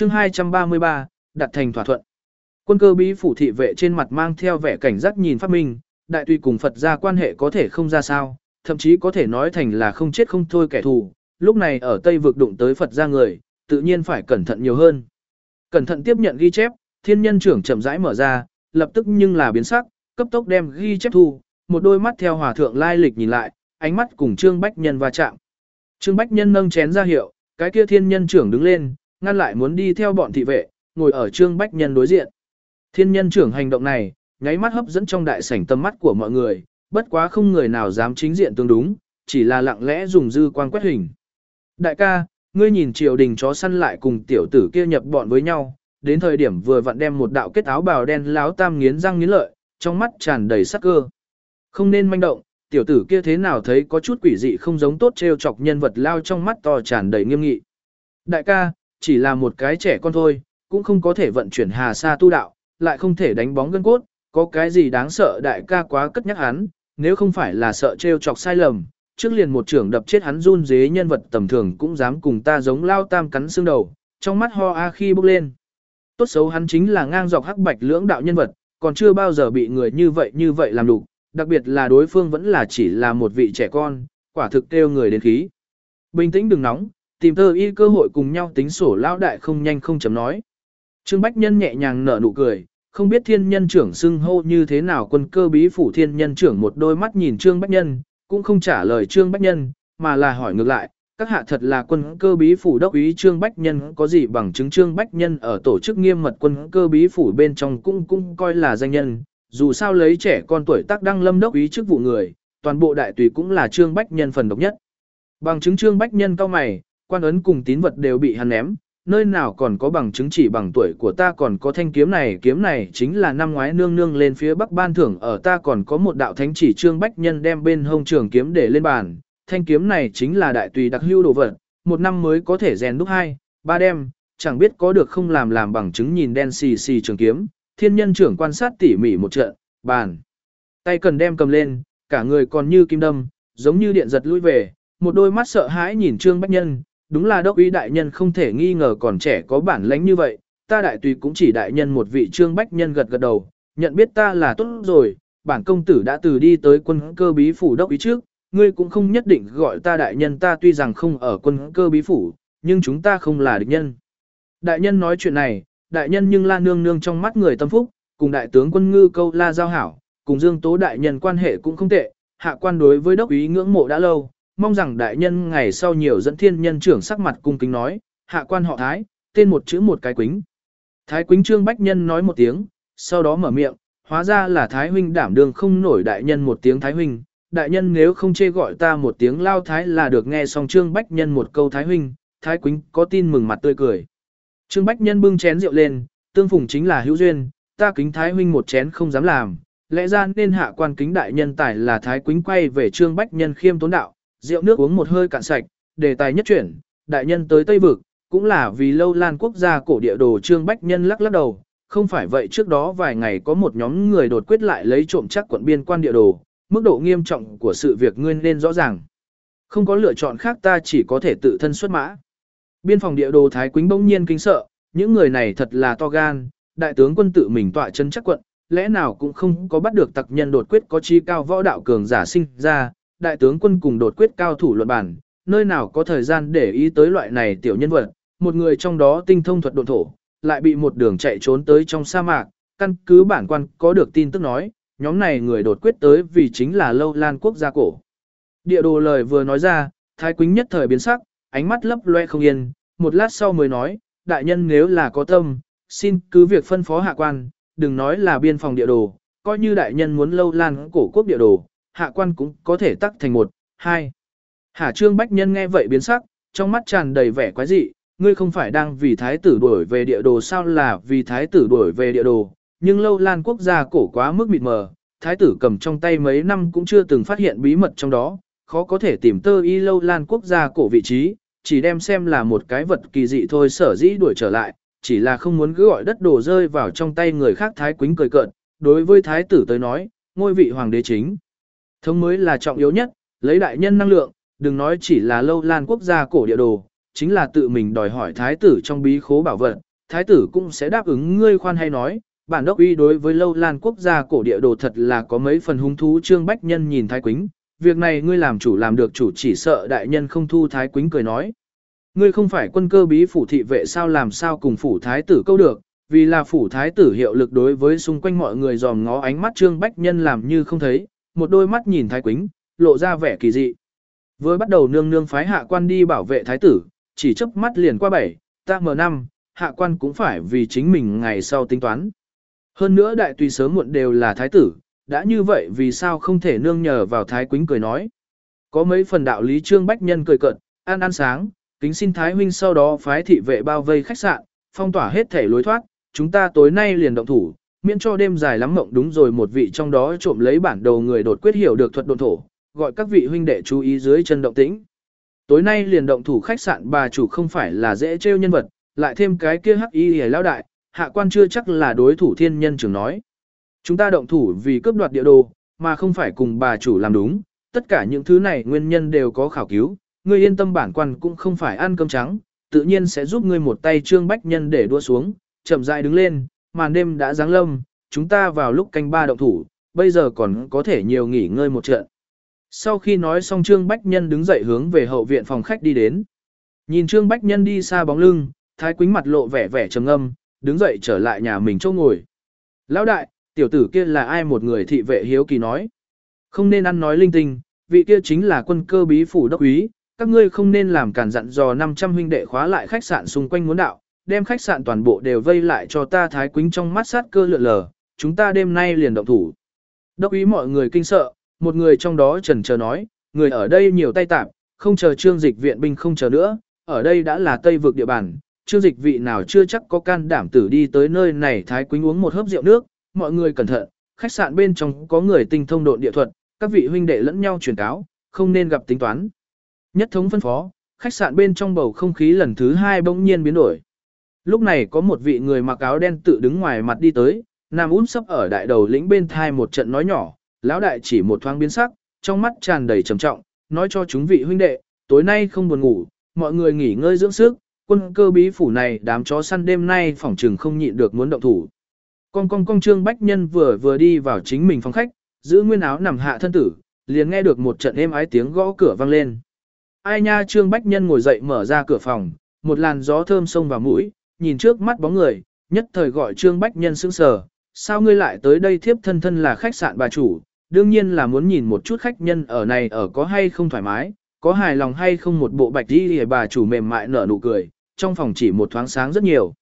chương 233, đặt thành thỏa thuận. Quân cơ bí phủ thị vệ trên mặt mang theo vẻ cảnh giác nhìn Phát Minh, đại tùy cùng Phật gia quan hệ có thể không ra sao, thậm chí có thể nói thành là không chết không thôi kẻ thù, lúc này ở Tây vực đụng tới Phật gia người, tự nhiên phải cẩn thận nhiều hơn. Cẩn thận tiếp nhận ghi chép, thiên nhân trưởng chậm rãi mở ra, lập tức nhưng là biến sắc, cấp tốc đem ghi chép thu, một đôi mắt theo hòa thượng lai lịch nhìn lại, ánh mắt cùng Trương Bách Nhân va chạm. Trương Bách Nhân nâng chén ra hiệu, cái kia thiên nhân trưởng đứng lên, ngăn lại muốn đi theo bọn thị vệ, ngồi ở Trương Bách Nhân đối diện. Thiên nhân trưởng hành động này, nháy mắt hấp dẫn trong đại sảnh tầm mắt của mọi người, bất quá không người nào dám chính diện tương đúng, chỉ là lặng lẽ dùng dư quang quét hình. Đại ca, ngươi nhìn triều đình chó săn lại cùng tiểu tử kia nhập bọn với nhau, đến thời điểm vừa vặn đem một đạo kết áo bào đen láo tam nghiến răng nghiến lợi, trong mắt tràn đầy sắc cơ. Không nên manh động, tiểu tử kia thế nào thấy có chút quỷ dị không giống tốt trêu chọc nhân vật lao trong mắt to tràn đầy nghiêm nghị. Đại ca, chỉ là một cái trẻ con thôi, cũng không có thể vận chuyển hà sa tu đạo, lại không thể đánh bóng gân cốt, có cái gì đáng sợ đại ca quá cất nhắc hắn, nếu không phải là sợ trêu chọc sai lầm, trước liền một trưởng đập chết hắn run dế nhân vật tầm thường cũng dám cùng ta giống lao tam cắn xương đầu, trong mắt ho a khi bốc lên. Tốt xấu hắn chính là ngang dọc hắc bạch lưỡng đạo nhân vật, còn chưa bao giờ bị người như vậy làm đủ, đặc biệt là đối phương vẫn là chỉ là một vị trẻ con, quả thực kêu người đến khí. Bình tĩnh đừng nóng, tìm thơ y cơ hội cùng nhau tính sổ lão đại không nhanh không chấm nói. Trương Bách Nhân nhẹ nhàng nở nụ cười, không biết thiên nhân trưởng xưng hô như thế nào quân cơ bí phủ thiên nhân trưởng một đôi mắt nhìn Trương Bách Nhân, cũng không trả lời Trương Bách Nhân, mà là hỏi ngược lại, các hạ thật là quân cơ bí phủ đốc úy Trương Bách Nhân có gì bằng chứng Trương Bách Nhân ở tổ chức nghiêm mật quân cơ bí phủ bên trong cũng coi là danh nhân, dù sao lấy trẻ con tuổi tác đăng lâm đốc úy chức vụ người, toàn bộ đại tùy cũng là Trương Bách Nhân phần độc nhất. Bằng chứng Trương Bách Nhân cao mày, quan ấn cùng tín vật đều bị hắn ném, nơi nào còn có bằng chứng chỉ bằng tuổi của ta còn có thanh kiếm này chính là năm ngoái nương nương lên phía bắc ban thưởng ở ta còn có một đạo thánh chỉ Trương Bách Nhân đem bên hông trường kiếm để lên bàn, thanh kiếm này chính là đại tùy đặc hữu đồ vật, một năm mới có thể rèn đúc 2-3 đem, chẳng biết có được không làm bằng chứng nhìn đen xì xì trường kiếm, thiên nhân trưởng quan sát tỉ mỉ một trận, bàn. Tay cần đem cầm lên, cả người còn như kim đâm, giống như điện giật lui về, một đôi mắt sợ hãi nhìn Trương Bách Nhân, đúng là đốc úy đại nhân không thể nghi ngờ còn trẻ có bản lãnh như vậy, ta đại tùy cũng chỉ đại nhân một vị Trương Bách Nhân gật gật đầu, nhận biết ta là tốt rồi, bản công tử đã từ đi tới quân cơ bí phủ đốc úy trước, ngươi cũng không nhất định gọi ta đại nhân ta tuy rằng không ở quân cơ bí phủ, nhưng chúng ta không là địch nhân. Đại nhân nói chuyện này, đại nhân nhưng la nương nương trong mắt người tâm phúc, cùng đại tướng quân Ngư Câu La giao hảo, cùng Dương Tố đại nhân quan hệ cũng không tệ, hạ quan đối với đốc úy ngưỡng mộ đã lâu, mong rằng đại nhân ngày sau nhiều dẫn thiên nhân trưởng sắc mặt cung kính nói, hạ quan họ Thái, tên một chữ một cái quính. Thái quính Trương Bách Nhân nói một tiếng, sau đó mở miệng, hóa ra là Thái huynh đảm đương không nổi đại nhân một tiếng Thái huynh, đại nhân nếu không chê gọi ta một tiếng lao Thái là được nghe xong Trương Bách Nhân một câu Thái huynh, Thái quính có tin mừng mặt tươi cười. Trương Bách Nhân bưng chén rượu lên, tương phùng chính là hữu duyên, ta kính Thái huynh một chén không dám làm, lẽ ra nên hạ quan kính đại nhân tài là Thái quính quay về Trương Bách Nhân khiêm tốn đạo, rượu nước uống một hơi cạn sạch, đề tài nhất chuyển, đại nhân tới Tây Vực, cũng là vì lâu lan quốc gia cổ địa đồ Trương Bách Nhân lắc lắc đầu, không phải vậy trước đó vài ngày có một nhóm người đột quyết lại lấy trộm chắc quận biên quan địa đồ, mức độ nghiêm trọng của sự việc ngươi nên rõ ràng. Không có lựa chọn khác ta chỉ có thể tự thân xuất mã. Biên phòng địa đồ Thái Quýnh bỗng nhiên kinh sợ, những người này thật là to gan, đại tướng quân tự mình tọa chân chắc quận, lẽ nào cũng không có bắt được tặc nhân đột quyết có chi cao võ đạo cường giả sinh ra, đại tướng quân cùng đột quyết cao thủ luận bản, nơi nào có thời gian để ý tới loại này tiểu nhân vật, một người trong đó tinh thông thuật độn thổ, lại bị một đường chạy trốn tới trong sa mạc, căn cứ bản quan có được tin tức nói, nhóm này người đột quyết tới vì chính là lâu lan quốc gia cổ. Địa đồ lời vừa nói ra, Thái Quýnh nhất thời biến sắc, ánh mắt lấp loe không yên, một lát sau mới nói, đại nhân nếu là có tâm, xin cứ việc phân phó hạ quan, đừng nói là biên phòng địa đồ, coi như đại nhân muốn lâu lan cổ quốc địa đồ, hạ quan cũng có thể tắc thành 1-2. Hà Trương Bách Nhân nghe vậy biến sắc, trong mắt tràn đầy vẻ quái dị, ngươi không phải đang vì thái tử đuổi về địa đồ sao là vì thái tử đuổi về địa đồ, nhưng lâu lan quốc gia cổ quá mức mịt mờ, thái tử cầm trong tay mấy năm cũng chưa từng phát hiện bí mật trong đó, khó có thể tìm tơ y lâu lan quốc gia cổ vị trí, chỉ đem xem là một cái vật kỳ dị thôi sở dĩ đuổi trở lại, chỉ là không muốn cứ gọi đất đồ rơi vào trong tay người khác. Thái Quýnh cười cợt, đối với thái tử tới nói, ngôi vị hoàng đế chính thống mới là trọng yếu nhất, lấy đại nhân năng lượng, đừng nói chỉ là lâu lan quốc gia cổ địa đồ, chính là tự mình đòi hỏi thái tử trong bí khố bảo vật, thái tử cũng sẽ đáp ứng ngươi khoan hay nói. Bản đốc uy đối với Lâu Lan quốc gia cổ địa đồ thật là có mấy phần hứng thú. Trương Bách Nhân nhìn Thái Quýnh, việc này ngươi làm chủ làm được chủ, chỉ sợ đại nhân không thu. Thái Quýnh cười nói, ngươi không phải quân cơ bí phủ thị vệ sao, làm sao cùng phủ thái tử câu được, vì là phủ thái tử hiệu lực đối với xung quanh mọi người dòm ngó ánh mắt. Trương Bách Nhân làm như không thấy, một đôi mắt nhìn Thái Quýnh, lộ ra vẻ kỳ dị. Vừa bắt đầu nương nương phái hạ quan đi bảo vệ thái tử, chỉ chớp mắt liền qua 7-5, hạ quan cũng phải vì chính mình ngày sau tính toán. Hơn nữa đại tùy sớm muộn đều là thái tử, đã như vậy vì sao không thể nương nhờ vào. Thái Quýnh cười nói, có mấy phần đạo lý. Trương Bách Nhân cười cợt, ăn sáng, kính xin Thái huynh sau đó phái thị vệ bao vây khách sạn, phong tỏa hết thể lối thoát, chúng ta tối nay liền động thủ, miễn cho đêm dài lắm mộng. Đúng rồi, một vị trong đó trộm lấy bản đồ người đột quyết hiểu được thuật độn thổ, gọi các vị huynh đệ chú ý dưới chân động tĩnh. Tối nay liền động thủ khách sạn, bà chủ không phải là dễ trêu nhân vật, lại thêm cái kia hắc y hề lão đại, hạ quan chưa chắc là đối thủ. Thiên Nhân trưởng nói, chúng ta động thủ vì cướp đoạt địa đồ, mà không phải cùng bà chủ làm đúng, tất cả những thứ này nguyên nhân đều có khảo cứu, ngươi yên tâm, bản quan cũng không phải ăn cơm trắng, tự nhiên sẽ giúp ngươi một tay. Trương Bách Nhân để đua xuống, chậm rãi đứng lên, màn đêm đã giáng lâm, chúng ta vào lúc canh 3 động thủ, bây giờ còn có thể nhiều nghỉ ngơi một trận. Sau khi nói xong, Trương Bách Nhân đứng dậy hướng về hậu viện phòng khách đi đến. Nhìn Trương Bách Nhân đi xa bóng lưng, Thái Quýnh mặt lộ vẻ trầm ngâm, đứng dậy trở lại nhà mình chỗ ngồi. Lão đại, tiểu tử kia là ai? Một người thị vệ hiếu kỳ nói. Không nên ăn nói linh tinh, vị kia chính là quân cơ bí phủ đốc úy, các ngươi không nên làm cản, dặn dò 500 huynh đệ khóa lại khách sạn xung quanh muốn đạo, đem khách sạn toàn bộ đều vây lại cho ta. Thái Quýnh trong mắt sát cơ lượn lờ, chúng ta đêm nay liền động thủ. Đốc úy mọi người kinh sợ, một người trong đó chần chờ nói, người ở đây nhiều tay tạp, không chờ Trương Dịch viện binh không chờ nữa, ở đây đã là Tây vực địa bàn, Trương Dịch vị nào chưa chắc có can đảm tử đi tới nơi này. Thái Quýnh uống một hớp rượu nước, mọi người cẩn thận, khách sạn bên trong có người tinh thông độn địa thuật, các vị huynh đệ lẫn nhau truyền cáo, không nên gặp tính toán. Nhất thống phân phó, khách sạn bên trong bầu không khí lần thứ 2 bỗng nhiên biến đổi. Lúc này có một vị người mặc áo đen tự đứng ngoài mặt đi tới, nằm út sấp ở đại đầu lĩnh bên thai một trận nói nhỏ. Lão đại chỉ một thoáng biến sắc, trong mắt tràn đầy trầm trọng, nói cho chúng vị huynh đệ, tối nay không buồn ngủ, mọi người nghỉ ngơi dưỡng sức, quân cơ bí phủ này đám chó săn đêm nay phỏng trừng không nhịn được muốn động thủ. Con Trương Bách Nhân vừa đi vào chính mình phòng khách, giữ nguyên áo nằm hạ thân tử, liền nghe được một trận êm ái tiếng gõ cửa vang lên. Ai nha? Trương Bách Nhân ngồi dậy mở ra cửa phòng, một làn gió thơm xông vào mũi, nhìn trước mắt bóng người, nhất thời gọi Trương Bách Nhân sững sờ. Sao ngươi lại tới đây? Thiếp thân là khách sạn bà chủ, đương nhiên là muốn nhìn một chút khách nhân ở này ở có hay không thoải mái, có hài lòng hay không. Một bộ bạch y bà chủ mềm mại nở nụ cười, trong phòng chỉ một thoáng sáng rất nhiều.